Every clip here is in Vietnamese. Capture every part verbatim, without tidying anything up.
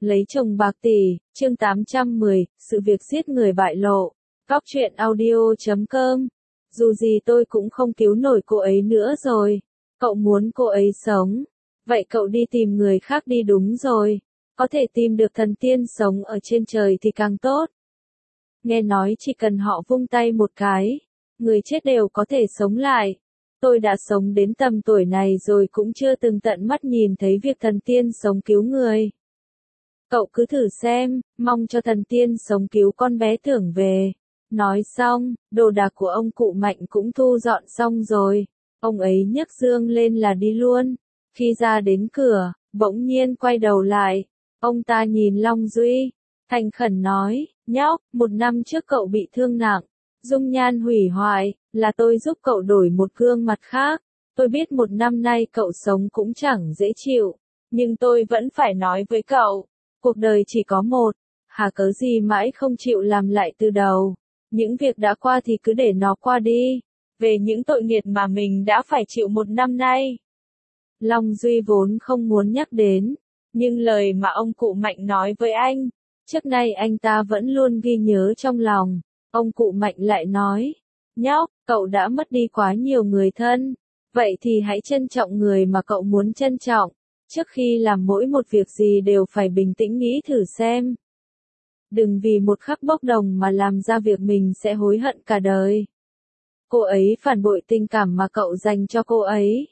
Lấy chồng bạc tỷ, chương tám trăm mười, sự việc giết người bại lộ. Góc truyện audio chấm com. Dù gì tôi cũng không cứu nổi cô ấy nữa rồi. Cậu muốn cô ấy sống. Vậy cậu đi tìm người khác đi đúng rồi. Có thể tìm được thần tiên sống ở trên trời thì càng tốt. Nghe nói chỉ cần họ vung tay một cái, người chết đều có thể sống lại. Tôi đã sống đến tầm tuổi này rồi cũng chưa từng tận mắt nhìn thấy việc thần tiên sống cứu người. Cậu cứ thử xem, mong cho thần tiên sống cứu con bé Tưởng về. Nói xong, đồ đạc của ông cụ Mạnh cũng thu dọn xong rồi. Ông ấy nhấc dương lên là đi luôn. Khi ra đến cửa, bỗng nhiên quay đầu lại. Ông ta nhìn Long Duy, thành khẩn nói, nhóc, một năm trước cậu bị thương nặng, dung nhan hủy hoại, là tôi giúp cậu đổi một gương mặt khác. Tôi biết một năm nay cậu sống cũng chẳng dễ chịu, nhưng tôi vẫn phải nói với cậu, cuộc đời chỉ có một, hà cớ gì mãi không chịu làm lại từ đầu. Những việc đã qua thì cứ để nó qua đi, về những tội nghiệp mà mình đã phải chịu một năm nay. Long Duy vốn không muốn nhắc đến, nhưng lời mà ông cụ Mạnh nói với anh, trước nay anh ta vẫn luôn ghi nhớ trong lòng. Ông cụ Mạnh lại nói, nhóc, cậu đã mất đi quá nhiều người thân, vậy thì hãy trân trọng người mà cậu muốn trân trọng. Trước khi làm mỗi một việc gì đều phải bình tĩnh nghĩ thử xem. Đừng vì một khắc bốc đồng mà làm ra việc mình sẽ hối hận cả đời. Cô ấy phản bội tình cảm mà cậu dành cho cô ấy.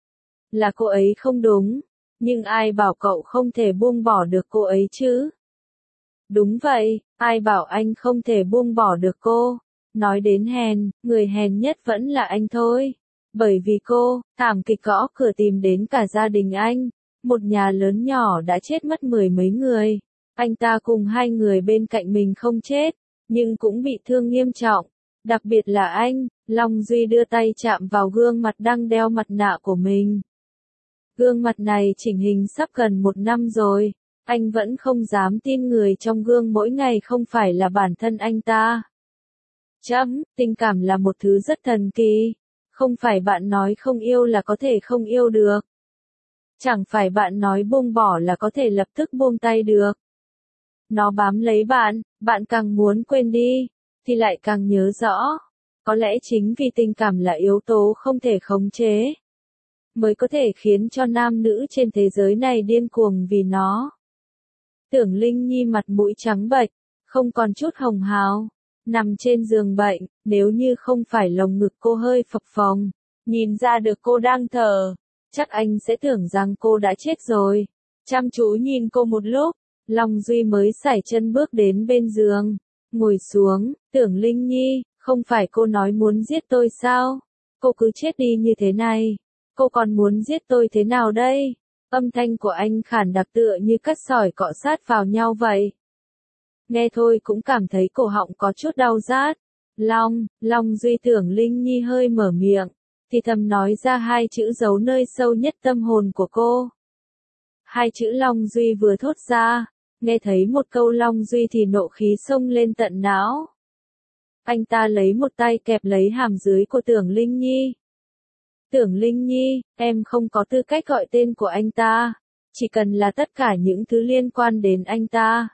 Là cô ấy không đúng, nhưng ai bảo cậu không thể buông bỏ được cô ấy chứ? Đúng vậy, ai bảo anh không thể buông bỏ được cô? Nói đến hèn, người hèn nhất vẫn là anh thôi. Bởi vì cô, thảm kịch gõ cửa tìm đến cả gia đình anh. Một nhà lớn nhỏ đã chết mất mười mấy người. Anh ta cùng hai người bên cạnh mình không chết, nhưng cũng bị thương nghiêm trọng. Đặc biệt là anh, Long Duy đưa tay chạm vào gương mặt đang đeo mặt nạ của mình. Gương mặt này chỉnh hình sắp gần một năm rồi. Anh vẫn không dám tin người trong gương mỗi ngày không phải là bản thân anh ta. Chấm, tình cảm là một thứ rất thần kỳ. Không phải bạn nói không yêu là có thể không yêu được. Chẳng phải bạn nói buông bỏ là có thể lập tức buông tay được. Nó bám lấy bạn, bạn càng muốn quên đi, thì lại càng nhớ rõ. Có lẽ chính vì tình cảm là yếu tố không thể khống chế, mới có thể khiến cho nam nữ trên thế giới này điên cuồng vì nó. Tưởng Linh Nhi mặt mũi trắng bệch, không còn chút hồng hào, nằm trên giường bệnh, nếu như không phải lồng ngực cô hơi phập phồng, nhìn ra được cô đang thở, chắc anh sẽ tưởng rằng cô đã chết rồi. Chăm chú nhìn cô một lúc, Long Duy mới sải chân bước đến bên giường, ngồi xuống. Tưởng Linh Nhi, không phải cô nói muốn giết tôi sao? Cô cứ chết đi như thế này, cô còn muốn giết tôi thế nào đây? Âm thanh của anh khản đặc tựa như cắt sỏi cọ sát vào nhau vậy. Nghe thôi cũng cảm thấy cổ họng có chút đau rát. Long, Long Duy. Tưởng Linh Nhi hơi mở miệng, thì thầm nói ra hai chữ giấu nơi sâu nhất tâm hồn của cô. Hai chữ Long Duy vừa thốt ra, nghe thấy một câu Long Duy thì nộ khí xông lên tận não. Anh ta lấy một tay kẹp lấy hàm dưới của Tưởng Linh Nhi. Tưởng Linh Nhi, em không có tư cách gọi tên của anh ta, chỉ cần là tất cả những thứ liên quan đến anh ta.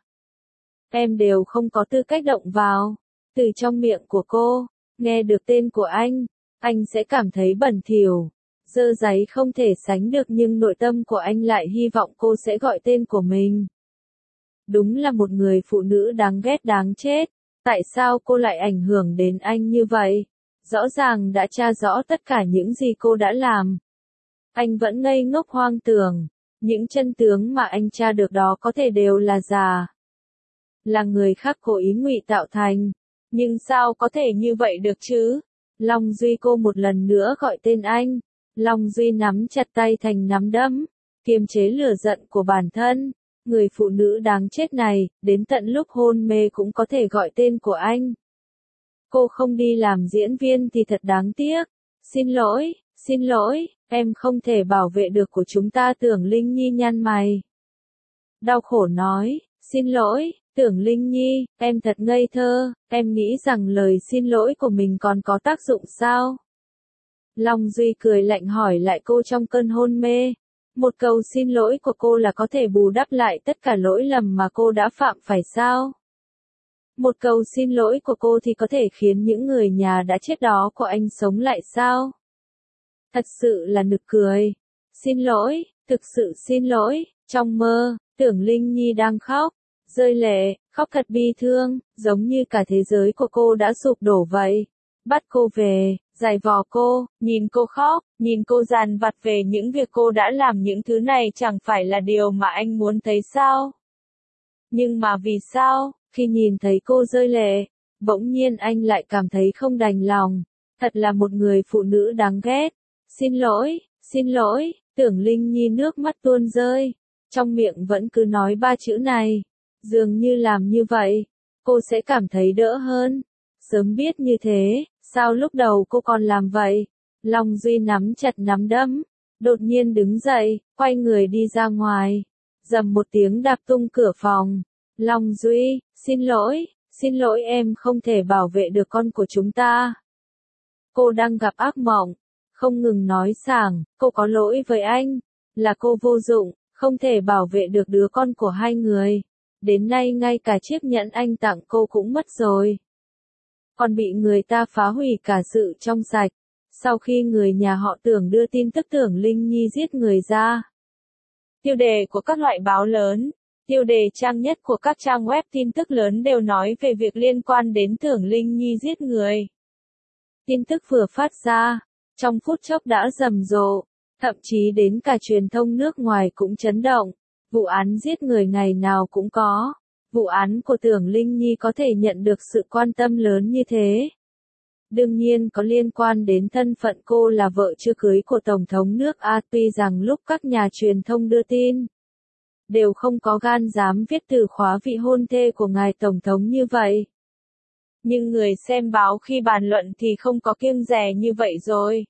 Em đều không có tư cách động vào. Từ trong miệng của cô, nghe được tên của anh, anh sẽ cảm thấy bẩn thỉu, dơ dáy không thể sánh được, nhưng nội tâm của anh lại hy vọng cô sẽ gọi tên của mình. Đúng là một người phụ nữ đáng ghét đáng chết. Tại sao cô lại ảnh hưởng đến anh như vậy? Rõ ràng đã tra rõ tất cả những gì cô đã làm. Anh vẫn ngây ngốc hoang tưởng, những chân tướng mà anh tra được đó có thể đều là giả. Là người khác cố ý ngụy tạo thành. Nhưng sao có thể như vậy được chứ? Long Duy. Cô một lần nữa gọi tên anh. Long Duy nắm chặt tay thành nắm đấm, kiềm chế lửa giận của bản thân. Người phụ nữ đáng chết này, đến tận lúc hôn mê cũng có thể gọi tên của anh. Cô không đi làm diễn viên thì thật đáng tiếc. Xin lỗi, xin lỗi, em không thể bảo vệ được của chúng ta. Tưởng Linh Nhi nhăn mày, đau khổ nói, xin lỗi, Tưởng Linh Nhi, em thật ngây thơ, em nghĩ rằng lời xin lỗi của mình còn có tác dụng sao? Long Duy cười lạnh hỏi lại cô trong cơn hôn mê. Một câu xin lỗi của cô là có thể bù đắp lại tất cả lỗi lầm mà cô đã phạm phải sao? Một câu xin lỗi của cô thì có thể khiến những người nhà đã chết đó của anh sống lại sao? Thật sự là nực cười. Xin lỗi, thực sự xin lỗi. Trong mơ, Tưởng Linh Nhi đang khóc, rơi lệ, khóc thật bi thương, giống như cả thế giới của cô đã sụp đổ vậy. Bắt cô về, giày vò cô, nhìn cô khóc, nhìn cô dằn vặt về những việc cô đã làm, những thứ này chẳng phải là điều mà anh muốn thấy sao? Nhưng mà vì sao, khi nhìn thấy cô rơi lệ, bỗng nhiên anh lại cảm thấy không đành lòng. Thật là một người phụ nữ đáng ghét. Xin lỗi, xin lỗi, Tưởng Linh Nhi nước mắt tuôn rơi. Trong miệng vẫn cứ nói ba chữ này. Dường như làm như vậy, cô sẽ cảm thấy đỡ hơn. Sớm biết như thế, sao lúc đầu cô còn làm vậy? Long Duy nắm chặt nắm đấm, đột nhiên đứng dậy, quay người đi ra ngoài. Dầm một tiếng đạp tung cửa phòng. Long Duy, xin lỗi, xin lỗi em không thể bảo vệ được con của chúng ta. Cô đang gặp ác mộng, không ngừng nói sảng, cô có lỗi với anh, là cô vô dụng, không thể bảo vệ được đứa con của hai người. Đến nay ngay cả chiếc nhẫn anh tặng cô cũng mất rồi. Còn bị người ta phá hủy cả sự trong sạch. Sau khi người nhà họ Tưởng đưa tin tức Tưởng Linh Nhi giết người ra. Tiêu đề của các loại báo lớn, tiêu đề trang nhất của các trang web tin tức lớn đều nói về việc liên quan đến Tưởng Linh Nhi giết người. Tin tức vừa phát ra, trong phút chốc đã rầm rộ, thậm chí đến cả truyền thông nước ngoài cũng chấn động. Vụ án giết người ngày nào cũng có. Vụ án của Tưởng Linh Nhi có thể nhận được sự quan tâm lớn như thế. Đương nhiên có liên quan đến thân phận cô là vợ chưa cưới của Tổng thống nước A, tuy rằng lúc các nhà truyền thông đưa tin, đều không có gan dám viết từ khóa vị hôn thê của ngài Tổng thống như vậy. Nhưng người xem báo khi bàn luận thì không có kiêng dè như vậy rồi.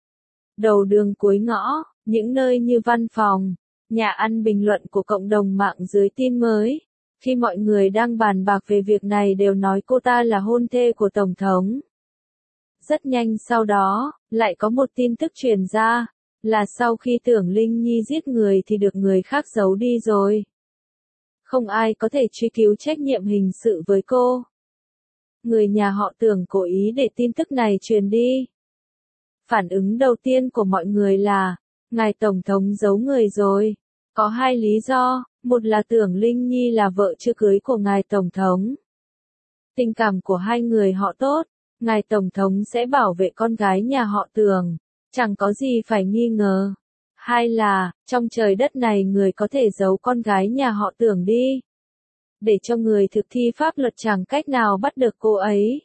Đầu đường cuối ngõ, những nơi như văn phòng, nhà ăn, bình luận của cộng đồng mạng dưới tin mới, khi mọi người đang bàn bạc về việc này đều nói cô ta là hôn thê của Tổng thống. Rất nhanh sau đó, lại có một tin tức truyền ra, là sau khi Tưởng Linh Nhi giết người thì được người khác giấu đi rồi. Không ai có thể truy cứu trách nhiệm hình sự với cô. Người nhà họ Tưởng cố ý để tin tức này truyền đi. Phản ứng đầu tiên của mọi người là, ngài Tổng thống giấu người rồi. Có hai lý do, một là Tưởng Linh Nhi là vợ chưa cưới của ngài Tổng thống. Tình cảm của hai người họ tốt, ngài Tổng thống sẽ bảo vệ con gái nhà họ Tưởng, chẳng có gì phải nghi ngờ. Hai là, trong trời đất này người có thể giấu con gái nhà họ Tưởng đi, để cho người thực thi pháp luật chẳng cách nào bắt được cô ấy.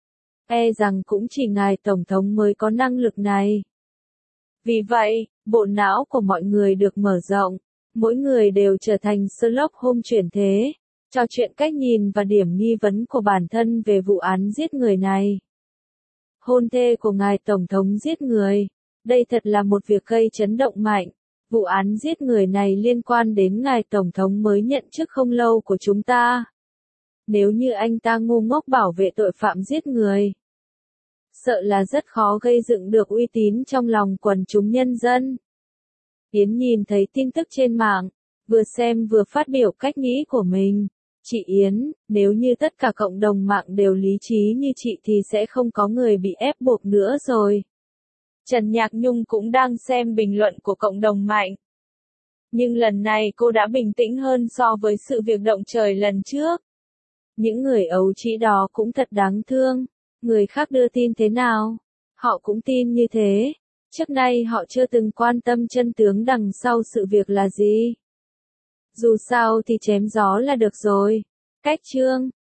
E rằng cũng chỉ ngài Tổng thống mới có năng lực này. Vì vậy, bộ não của mọi người được mở rộng, mỗi người đều trở thành Sherlock Holmes chuyển thế, trò chuyện cách nhìn và điểm nghi vấn của bản thân về vụ án giết người này. Hôn thê của ngài Tổng thống giết người, đây thật là một việc gây chấn động mạnh. Vụ án giết người này liên quan đến ngài Tổng thống mới nhận chức không lâu của chúng ta. Nếu như anh ta ngu ngốc bảo vệ tội phạm giết người, sợ là rất khó gây dựng được uy tín trong lòng quần chúng nhân dân. Yến nhìn thấy tin tức trên mạng, vừa xem vừa phát biểu cách nghĩ của mình. Chị Yến, nếu như tất cả cộng đồng mạng đều lý trí như chị thì sẽ không có người bị ép buộc nữa rồi. Trần Nhạc Nhung cũng đang xem bình luận của cộng đồng mạng. Nhưng lần này cô đã bình tĩnh hơn so với sự việc động trời lần trước. Những người ấu trĩ đó cũng thật đáng thương. Người khác đưa tin thế nào, họ cũng tin như thế. Trước nay họ chưa từng quan tâm chân tướng đằng sau sự việc là gì. Dù sao thì chém gió là được rồi. Cách chương